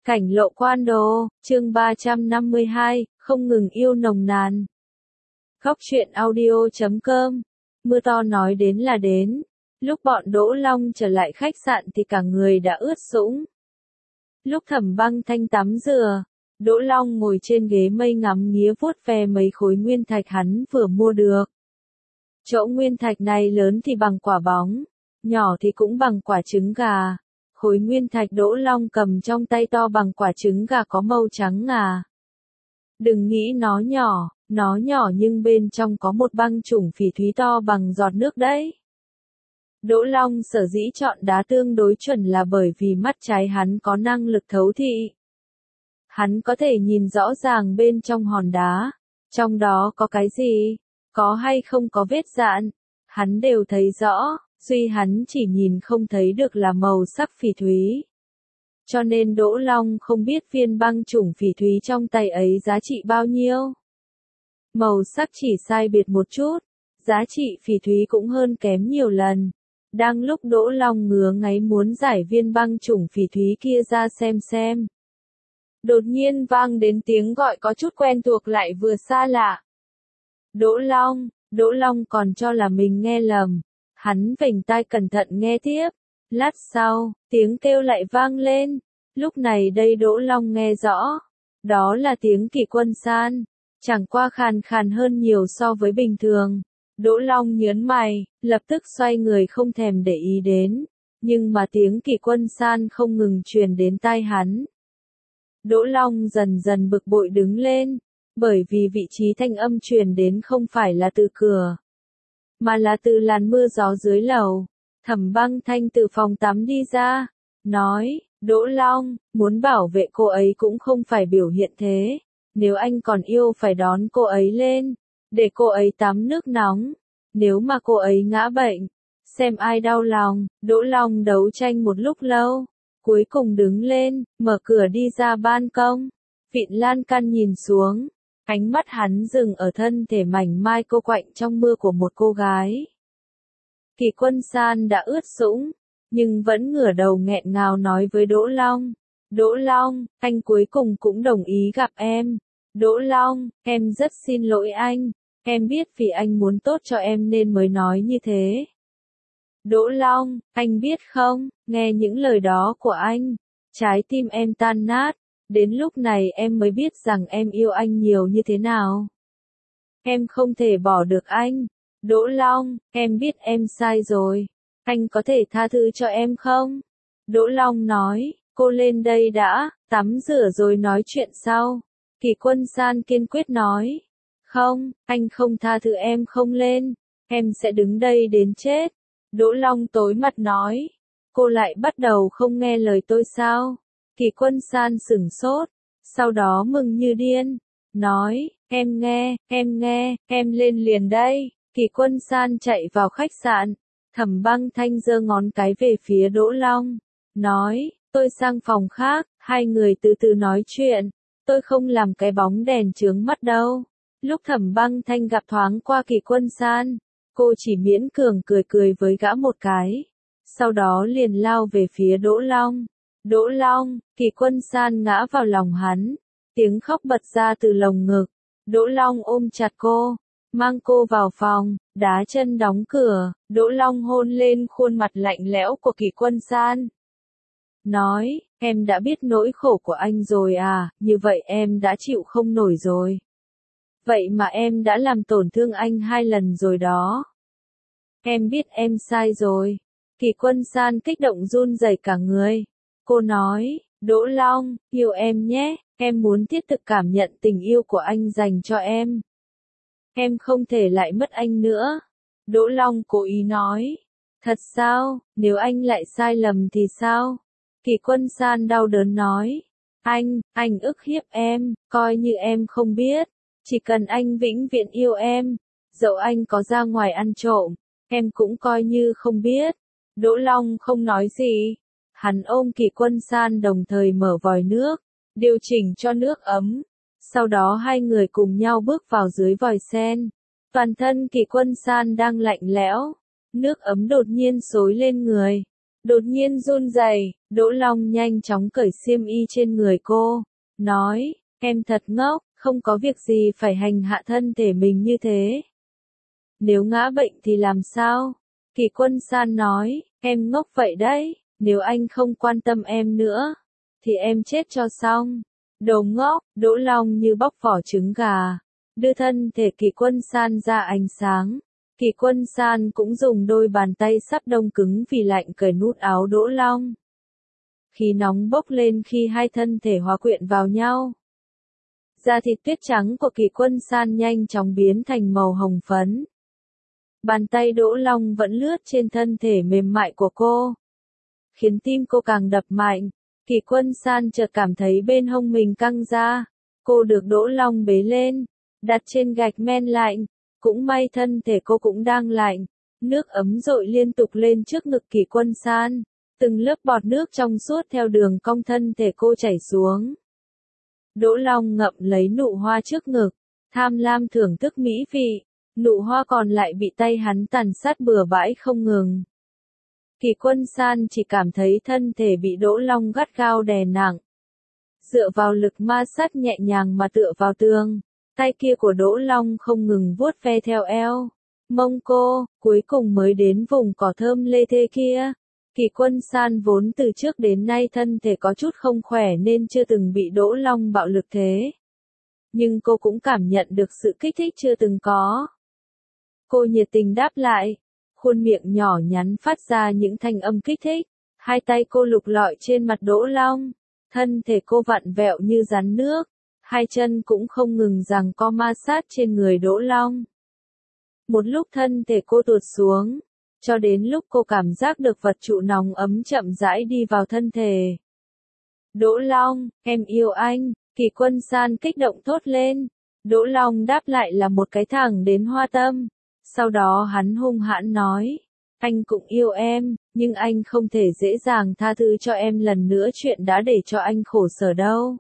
Cảnh lộ quan đồ, chương 352, không ngừng yêu nồng nàn. Góc truyện audio.com. Mưa to nói đến là đến. Lúc bọn Đỗ Long trở lại khách sạn thì cả người đã ướt sũng. Lúc Thẩm Băng Thanh tắm rửa, Đỗ Long ngồi trên ghế mây ngắm nghía vuốt ve mấy khối nguyên thạch hắn vừa mua được. Chỗ nguyên thạch này lớn thì bằng quả bóng, nhỏ thì cũng bằng quả trứng gà. Khối nguyên thạch Đỗ Long cầm trong tay to bằng quả trứng gà có màu trắng ngà. Đừng nghĩ nó nhỏ nhưng bên trong có một băng chủng phỉ thúy to bằng giọt nước đấy. Đỗ Long sở dĩ chọn đá tương đối chuẩn là bởi vì mắt trái hắn có năng lực thấu thị. Hắn có thể nhìn rõ ràng bên trong hòn đá, trong đó có cái gì, có hay không có vết dạn, hắn đều thấy rõ. Duy hắn chỉ nhìn không thấy được là màu sắc phỉ thúy. Cho nên Đỗ Long không biết viên băng chủng phỉ thúy trong tay ấy giá trị bao nhiêu. Màu sắc chỉ sai biệt một chút, giá trị phỉ thúy cũng hơn kém nhiều lần. Đang lúc Đỗ Long ngứa ngáy muốn giải viên băng chủng phỉ thúy kia ra xem. Đột nhiên vang đến tiếng gọi có chút quen thuộc lại vừa xa lạ. Đỗ Long còn cho là mình nghe lầm. Hắn vểnh tai cẩn thận nghe tiếp. Lát sau, tiếng kêu lại vang lên. Lúc này đây Đỗ Long nghe rõ. Đó là tiếng Kỷ Quân San. Chẳng qua khàn khàn hơn nhiều so với bình thường. Đỗ Long nhớn mày, lập tức xoay người không thèm để ý đến. Nhưng mà tiếng Kỷ Quân San không ngừng truyền đến tai hắn. Đỗ Long dần dần bực bội đứng lên. Bởi vì vị trí thanh âm truyền đến không phải là từ cửa, mà là từ làn mưa gió dưới lầu. Thẩm Băng Thanh từ phòng tắm đi ra, nói, Đỗ Long, muốn bảo vệ cô ấy cũng không phải biểu hiện thế. Nếu anh còn yêu phải đón cô ấy lên, để cô ấy tắm nước nóng. Nếu mà cô ấy ngã bệnh, xem ai đau lòng. Đỗ Long đấu tranh một lúc lâu, cuối cùng đứng lên, mở cửa đi ra ban công. Vịn lan can nhìn xuống. Ánh mắt hắn dừng ở thân thể mảnh mai cô quạnh trong mưa của một cô gái. Kỷ Quân San đã ướt sũng, nhưng vẫn ngửa đầu nghẹn ngào nói với Đỗ Long. Đỗ Long, anh cuối cùng cũng đồng ý gặp em. Đỗ Long, em rất xin lỗi anh. Em biết vì anh muốn tốt cho em nên mới nói như thế. Đỗ Long, anh biết không, nghe những lời đó của anh, trái tim em tan nát. Đến lúc này em mới biết rằng em yêu anh nhiều như thế nào. Em không thể bỏ được anh. Đỗ Long, em biết em sai rồi. Anh có thể tha thứ cho em không? Đỗ Long nói, cô lên đây đã, tắm rửa rồi nói chuyện sau. Kỷ Quân San kiên quyết nói, không, anh không tha thứ em không lên. Em sẽ đứng đây đến chết. Đỗ Long tối mặt nói, cô lại bắt đầu không nghe lời tôi sao? Kỷ Quân San sửng sốt, sau đó mừng như điên, nói, em nghe, em lên liền đây. Kỷ Quân San chạy vào khách sạn, Thẩm Băng Thanh giơ ngón cái về phía Đỗ Long, nói, tôi sang phòng khác, hai người từ từ nói chuyện, tôi không làm cái bóng đèn chướng mắt đâu. Lúc Thẩm Băng Thanh gặp thoáng qua Kỷ Quân San, cô chỉ miễn cường cười với gã một cái, sau đó liền lao về phía Đỗ Long. Đỗ Long, Kỷ Quân San ngã vào lòng hắn, tiếng khóc bật ra từ lồng ngực. Đỗ Long ôm chặt cô, mang cô vào phòng, đá chân đóng cửa. Đỗ Long hôn lên khuôn mặt lạnh lẽo của Kỷ Quân San. Nói, em đã biết nỗi khổ của anh rồi à, như vậy em đã chịu không nổi rồi. Vậy mà em đã làm tổn thương anh 2 lần rồi đó. Em biết em sai rồi. Kỷ Quân San kích động run rẩy cả người. Cô nói, Đỗ Long, yêu em nhé, em muốn thiết thực cảm nhận tình yêu của anh dành cho em. Em không thể lại mất anh nữa. Đỗ Long cố ý nói, thật sao, nếu anh lại sai lầm thì sao? Kỷ Quân San đau đớn nói, anh ức hiếp em, coi như em không biết. Chỉ cần anh vĩnh viễn yêu em, dẫu anh có ra ngoài ăn trộm, em cũng coi như không biết. Đỗ Long không nói gì. Hắn ôm Kỷ Quân San đồng thời mở vòi nước, điều chỉnh cho nước ấm. Sau đó hai người cùng nhau bước vào dưới vòi sen. Toàn thân Kỷ Quân San đang lạnh lẽo. Nước ấm đột nhiên xối lên người. đột nhiên run rẩy. Đỗ Long nhanh chóng cởi xiêm y trên người cô, nói, em thật ngốc, không có việc gì phải hành hạ thân thể mình như thế. Nếu ngã bệnh thì làm sao? Kỳ Quân San nói, em ngốc vậy đấy, nếu anh không quan tâm em nữa, thì em chết cho xong. Đồ ngốc, Đỗ Long như bóc vỏ trứng gà, đưa thân thể Kỳ Quân San ra ánh sáng. Kỳ Quân San cũng dùng đôi bàn tay sắp đông cứng vì lạnh cởi nút áo Đỗ Long. Khí nóng bốc lên khi hai thân thể hòa quyện vào nhau. Da thịt tuyết trắng của Kỳ Quân San nhanh chóng biến thành màu hồng phấn. Bàn tay Đỗ Long vẫn lướt trên thân thể mềm mại của cô, khiến tim cô càng đập mạnh. Kỳ Quân San chợt cảm thấy bên hông mình căng ra. Cô được Đỗ Long bế lên, đặt trên gạch men lạnh. Cũng may thân thể cô cũng đang lạnh. Nước ấm dội liên tục lên trước ngực Kỳ Quân San. Từng lớp bọt nước trong suốt theo đường cong thân thể cô chảy xuống. Đỗ Long ngậm lấy nụ hoa trước ngực, tham lam thưởng thức mỹ vị. Nụ hoa còn lại bị tay hắn tàn sát bừa bãi không ngừng. Kỳ Quân San chỉ cảm thấy thân thể bị Đỗ Long gắt gao đè nặng. Dựa vào lực ma sát nhẹ nhàng mà tựa vào tường, tay kia của Đỗ Long không ngừng vuốt ve theo eo, mông cô, cuối cùng mới đến vùng cỏ thơm lê thê kia. Kỳ Quân San vốn từ trước đến nay thân thể có chút không khỏe nên chưa từng bị Đỗ Long bạo lực thế. Nhưng cô cũng cảm nhận được sự kích thích chưa từng có. Cô nhiệt tình đáp lại, khuôn miệng nhỏ nhắn phát ra những thanh âm kích thích. Hai tay cô lục lọi trên mặt Đỗ Long, thân thể cô vặn vẹo như rắn nước, hai chân cũng không ngừng giằng co ma sát trên người Đỗ Long. Một lúc thân thể cô tuột xuống, cho đến lúc cô cảm giác được vật trụ nóng ấm chậm rãi đi vào thân thể. Đỗ Long, em yêu anh, Kỳ Quân San kích động thốt lên. Đỗ Long đáp lại là một cái thẳng đến hoa tâm. Sau đó hắn hung hãn nói, anh cũng yêu em, nhưng anh không thể dễ dàng tha thứ cho em lần nữa chuyện đã để cho anh khổ sở đâu.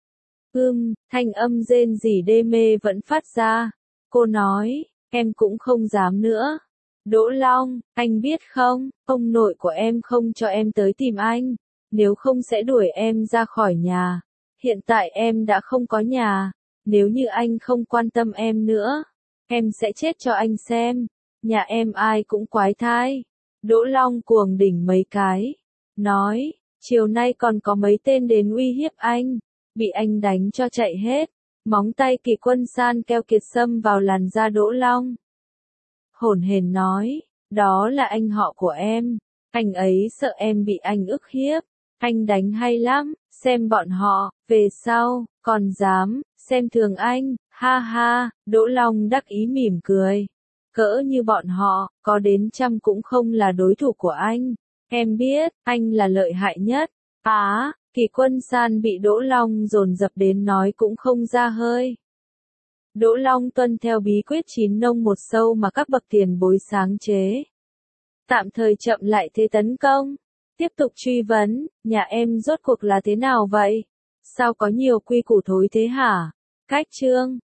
Thanh âm rên rỉ đê mê vẫn phát ra. Cô nói, em cũng không dám nữa. Đỗ Long, anh biết không, ông nội của em không cho em tới tìm anh, nếu không sẽ đuổi em ra khỏi nhà. Hiện tại em đã không có nhà, nếu như anh không quan tâm em nữa, em sẽ chết cho anh xem. Nhà em ai cũng quái thai. Đỗ Long cuồng đỉnh mấy cái, nói, chiều nay còn có mấy tên đến uy hiếp anh, bị anh đánh cho chạy hết. Móng tay Kỳ Quân San keo kiệt xâm vào làn da Đỗ Long. Hổn hển nói, đó là anh họ của em, anh ấy sợ em bị anh ức hiếp, anh đánh hay lắm, xem bọn họ, về sau, còn dám, xem thường anh, ha ha. Đỗ Long đắc ý mỉm cười, cỡ như bọn họ, có đến trăm cũng không là đối thủ của anh, em biết, anh là lợi hại nhất. Kỳ Quân San bị Đỗ Long dồn dập đến nói cũng không ra hơi. Đỗ Long tuân theo bí quyết 9 nông một sâu mà các bậc tiền bối sáng chế. Tạm thời chậm lại thế tấn công. Tiếp tục truy vấn, nhà em rốt cuộc là thế nào vậy? Sao có nhiều quy củ thối thế hả? Cách chương